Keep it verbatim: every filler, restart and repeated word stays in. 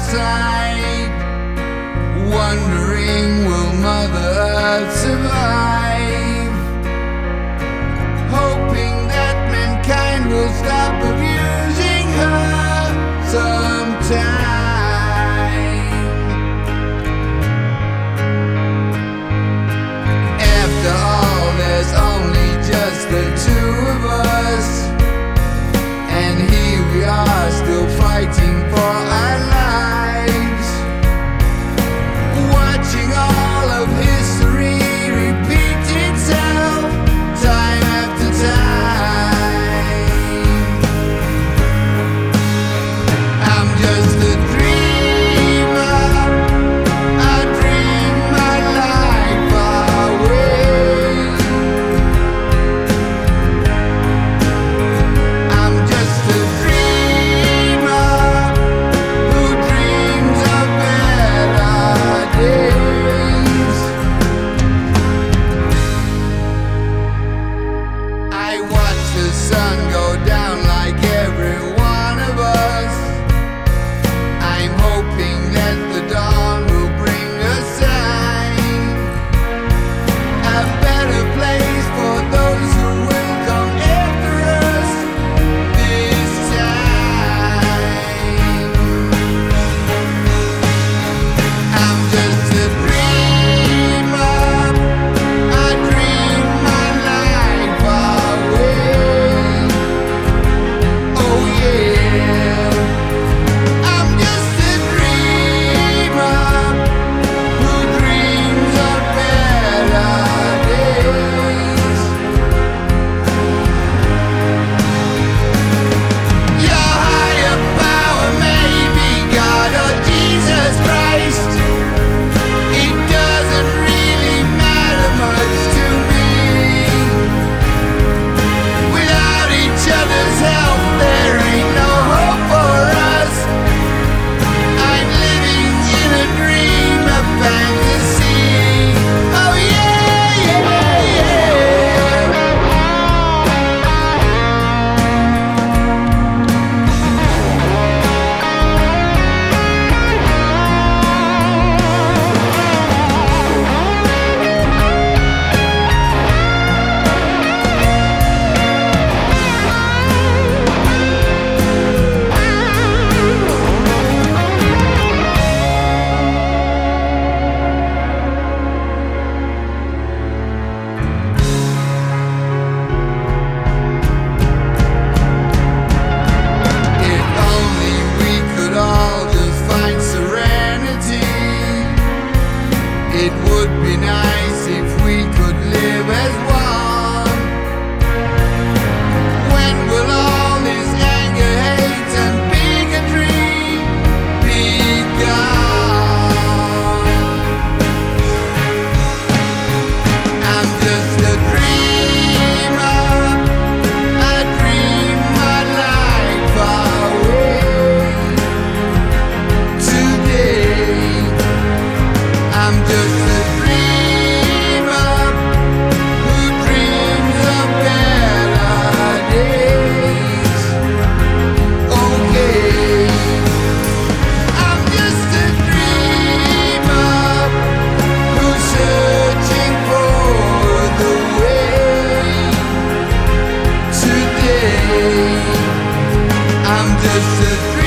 outside, wondering will Mother Earth survive, hoping that mankind will stop abusing her sometime. After all, there's only just the two of us, and here we are still fighting for our lives, watching all of history repeat itself time after time. I'm just a dreamer, I dream my life away. I'm just a dreamer who dreams of better days. I watch the sun go down like every one of us. I'm hoping that the dawn will bring a sign, a better place for those who will come after us this time. I'm just a dreamer, I dream my life away. Oh yeah, I'm just a dreamer who dreams of better days. Your higher power may be God or Jesus Christ. It doesn't really matter much to me. Without each other's help, there ain't no hope for us. I'm living in a dream, a fantasy. Oh yeah, yeah, yeah. If only we could all just find serenity, it would be nice if we could live as one. When will all this anger, hate, and bigotry be gone? I'm just a dreamer, I dream my life away. Today, I'm just a dreamer who dreams of better days. Okay, I'm just a dreamer who's searching for the way. Today, I'm just a